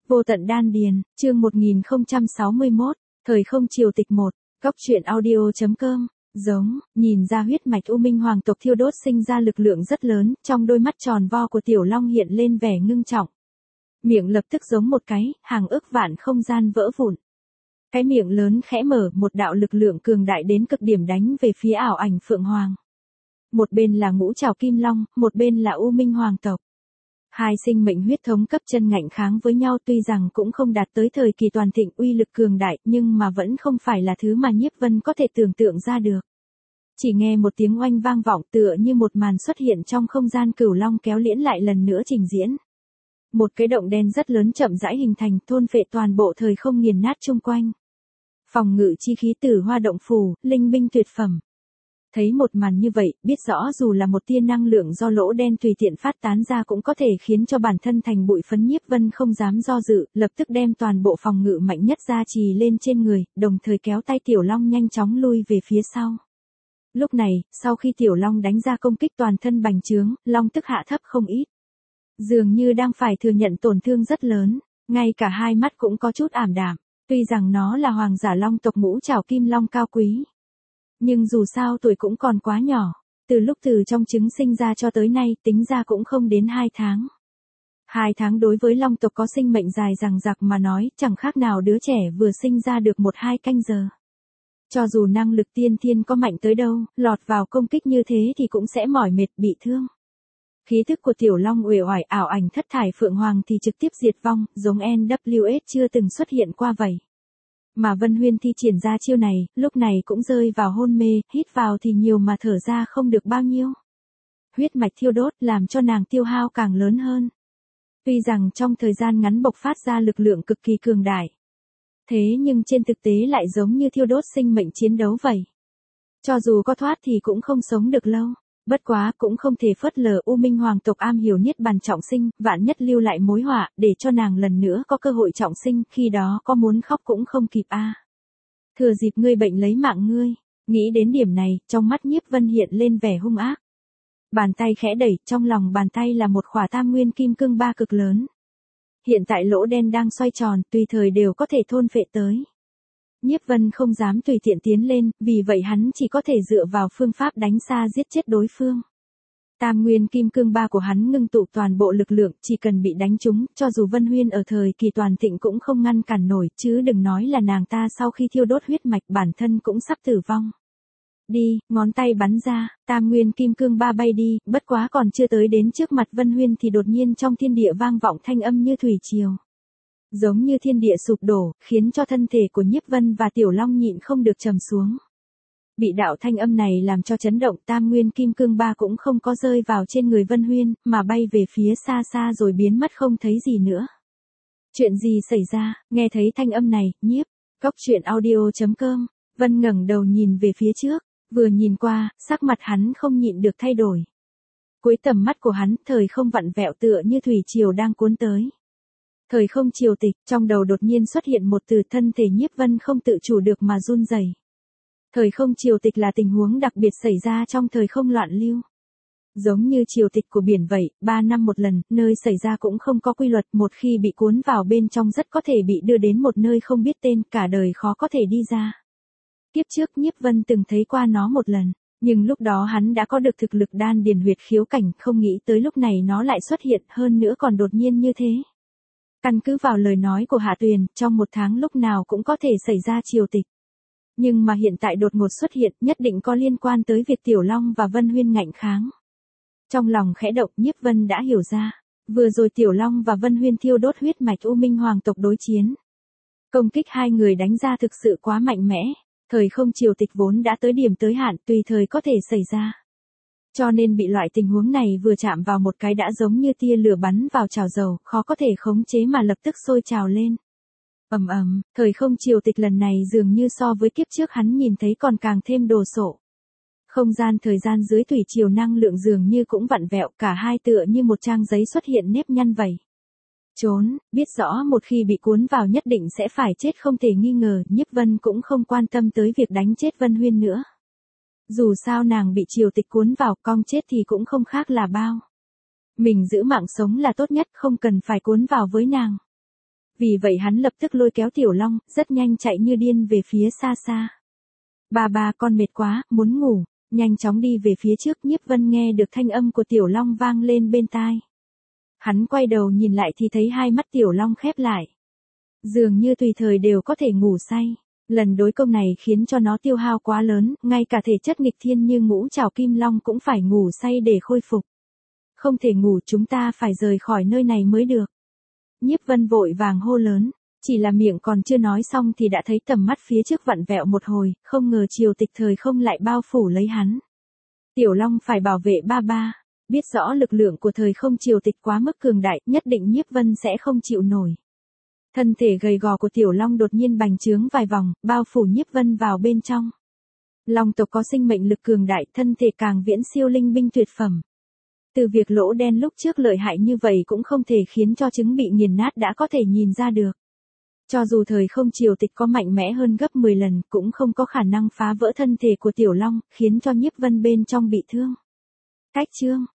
Vô tận đan điền, chương 1061, thời không triều tịch 1, góc truyện audio.com. Giống, nhìn ra huyết mạch U Minh Hoàng tộc thiêu đốt sinh ra lực lượng rất lớn, trong đôi mắt tròn vo của Tiểu Long hiện lên vẻ ngưng trọng. Miệng lập tức giống một cái, hàng ức vạn không gian vỡ vụn. Cái miệng lớn khẽ mở, một đạo lực lượng cường đại đến cực điểm đánh về phía ảo ảnh Phượng Hoàng. Một bên là ngũ trảo kim long, một bên là U Minh Hoàng tộc. Hai sinh mệnh huyết thống cấp chân ngạnh kháng với nhau, tuy rằng cũng không đạt tới thời kỳ toàn thịnh uy lực cường đại, nhưng mà vẫn không phải là thứ mà Nhiếp Vân có thể tưởng tượng ra được. Chỉ nghe một tiếng oanh vang vọng, tựa như một màn xuất hiện trong không gian cửu long kéo liễn lại lần nữa trình diễn. Một cái động đen rất lớn chậm rãi hình thành, thôn phệ toàn bộ thời không nghiền nát chung quanh. Phòng ngự chi khí Tử Hoa động phù, linh binh tuyệt phẩm. Thấy một màn như vậy, biết rõ dù là một tia năng lượng do lỗ đen tùy tiện phát tán ra cũng có thể khiến cho bản thân thành bụi phấn. Nhiếp Vân không dám do dự, lập tức đem toàn bộ phòng ngự mạnh nhất gia trì lên trên người, đồng thời kéo tay Tiểu Long nhanh chóng lui về phía sau. Lúc này, sau khi Tiểu Long đánh ra công kích toàn thân bành trướng, Long tức hạ thấp không ít. Dường như đang phải thừa nhận tổn thương rất lớn, ngay cả hai mắt cũng có chút ảm đạm, tuy rằng nó là hoàng giả Long tộc ngũ trảo kim long cao quý. Nhưng dù sao tuổi cũng còn quá nhỏ, từ lúc từ trong trứng sinh ra cho tới nay tính ra cũng không đến 2 tháng. 2 tháng đối với Long tộc có sinh mệnh dài dằng dặc mà nói, chẳng khác nào đứa trẻ vừa sinh ra được 1-2 canh giờ. Cho dù năng lực tiên thiên có mạnh tới đâu, lọt vào công kích như thế thì cũng sẽ mỏi mệt bị thương. Khí thức của Tiểu Long uể oải, ảo ảnh thất thải Phượng Hoàng thì trực tiếp diệt vong, giống NWS chưa từng xuất hiện qua vậy. Mà Vân Huyên thi triển ra chiêu này, lúc này cũng rơi vào hôn mê, hít vào thì nhiều mà thở ra không được bao nhiêu. Huyết mạch thiêu đốt làm cho nàng tiêu hao càng lớn hơn. Tuy rằng trong thời gian ngắn bộc phát ra lực lượng cực kỳ cường đại. Thế nhưng trên thực tế lại giống như thiêu đốt sinh mệnh chiến đấu vậy. Cho dù có thoát thì cũng không sống được lâu. Bất quá cũng không thể phớt lờ U Minh Hoàng tộc am hiểu niết bàn trọng sinh, vạn nhất lưu lại mối họa, để cho nàng lần nữa có cơ hội trọng sinh, khi đó có muốn khóc cũng không kịp a. Thừa dịp ngươi bệnh lấy mạng ngươi, nghĩ đến điểm này, trong mắt Nhiếp Vân hiện lên vẻ hung ác. Bàn tay khẽ đẩy, trong lòng bàn tay là một khỏa tam nguyên kim cương ba cực lớn. Hiện tại lỗ đen đang xoay tròn, tùy thời đều có thể thôn phệ tới. Nhiếp Vân không dám tùy tiện tiến lên, vì vậy hắn chỉ có thể dựa vào phương pháp đánh xa giết chết đối phương. Tam nguyên kim cương ba của hắn ngưng tụ toàn bộ lực lượng, chỉ cần bị đánh trúng, cho dù Vân Huyên ở thời kỳ toàn thịnh cũng không ngăn cản nổi, chứ đừng nói là nàng ta sau khi thiêu đốt huyết mạch bản thân cũng sắp tử vong. Đi, ngón tay bắn ra, tam nguyên kim cương ba bay đi, bất quá còn chưa tới đến trước mặt Vân Huyên thì đột nhiên trong thiên địa vang vọng thanh âm như thủy triều. Giống như thiên địa sụp đổ, khiến cho thân thể của Nhiếp Vân và Tiểu Long nhịn không được trầm xuống. Bị đạo thanh âm này làm cho chấn động, tam nguyên kim cương ba cũng không có rơi vào trên người Vân Huyên, mà bay về phía xa xa rồi biến mất không thấy gì nữa. Chuyện gì xảy ra, nghe thấy thanh âm này, Nhiếp, góc truyện audio.com, Vân ngẩng đầu nhìn về phía trước, vừa nhìn qua, sắc mặt hắn không nhịn được thay đổi. Cuối tầm mắt của hắn, thời không vặn vẹo tựa như thủy triều đang cuốn tới. Thời không triều tịch, trong đầu đột nhiên xuất hiện một từ, thân thể Nhiếp Vân không tự chủ được mà run rẩy. Thời không triều tịch là tình huống đặc biệt xảy ra trong thời không loạn lưu. Giống như triều tịch của biển vậy, 3 năm một lần, nơi xảy ra cũng không có quy luật, một khi bị cuốn vào bên trong rất có thể bị đưa đến một nơi không biết tên, cả đời khó có thể đi ra. Kiếp trước Nhiếp Vân từng thấy qua nó một lần, nhưng lúc đó hắn đã có được thực lực đan điền huyệt khiếu cảnh, không nghĩ tới lúc này nó lại xuất hiện, hơn nữa còn đột nhiên như thế. Căn cứ vào lời nói của Hạ Tuyền, trong 1 tháng lúc nào cũng có thể xảy ra triều tịch. Nhưng mà hiện tại đột ngột xuất hiện, nhất định có liên quan tới việc Tiểu Long và Vân Huyên ngạnh kháng. Trong lòng khẽ động, Nhiếp Vân đã hiểu ra, vừa rồi Tiểu Long và Vân Huyên thiêu đốt huyết mạch U Minh Hoàng tộc đối chiến. Công kích hai người đánh ra thực sự quá mạnh mẽ, thời không triều tịch vốn đã tới điểm tới hạn, tùy thời có thể xảy ra. Cho nên bị loại tình huống này vừa chạm vào một cái đã giống như tia lửa bắn vào chảo dầu, khó có thể khống chế mà lập tức sôi trào lên. Ầm ầm, thời không triều tịch lần này dường như so với kiếp trước hắn nhìn thấy còn càng thêm đồ sộ. Không gian thời gian dưới thủy triều năng lượng dường như cũng vặn vẹo, cả hai tựa như một trang giấy xuất hiện nếp nhăn vậy. Trốn, biết rõ một khi bị cuốn vào nhất định sẽ phải chết không thể nghi ngờ, Nhiếp Vân cũng không quan tâm tới việc đánh chết Vân Huyên nữa. Dù sao nàng bị triều tịch cuốn vào, cong chết thì cũng không khác là bao. Mình giữ mạng sống là tốt nhất, không cần phải cuốn vào với nàng. Vì vậy hắn lập tức lôi kéo Tiểu Long, rất nhanh chạy như điên về phía xa xa. Ba con mệt quá, muốn ngủ, nhanh chóng đi về phía trước. Nhiếp Vân nghe được thanh âm của Tiểu Long vang lên bên tai. Hắn quay đầu nhìn lại thì thấy hai mắt Tiểu Long khép lại. Dường như tùy thời đều có thể ngủ say. Lần đối công này khiến cho nó tiêu hao quá lớn, ngay cả thể chất nghịch thiên như Ngũ Trảo Kim Long cũng phải ngủ say để khôi phục. Không thể ngủ, chúng ta phải rời khỏi nơi này mới được. Nhiếp Vân vội vàng hô lớn, chỉ là miệng còn chưa nói xong thì đã thấy tầm mắt phía trước vặn vẹo một hồi, không ngờ triều tịch thời không lại bao phủ lấy hắn. Tiểu Long phải bảo vệ ba. Biết rõ lực lượng của thời không triều tịch quá mức cường đại, nhất định Nhiếp Vân sẽ không chịu nổi. Thân thể gầy gò của Tiểu Long đột nhiên bành trướng vài vòng, bao phủ Nhiếp Vân vào bên trong. Long tộc có sinh mệnh lực cường đại, thân thể càng viễn siêu linh binh tuyệt phẩm. Từ việc lỗ đen lúc trước lợi hại như vậy cũng không thể khiến cho trứng bị nghiền nát đã có thể nhìn ra được. Cho dù thời không triều tịch có mạnh mẽ hơn gấp 10 lần, cũng không có khả năng phá vỡ thân thể của Tiểu Long, khiến cho Nhiếp Vân bên trong bị thương. Cách chương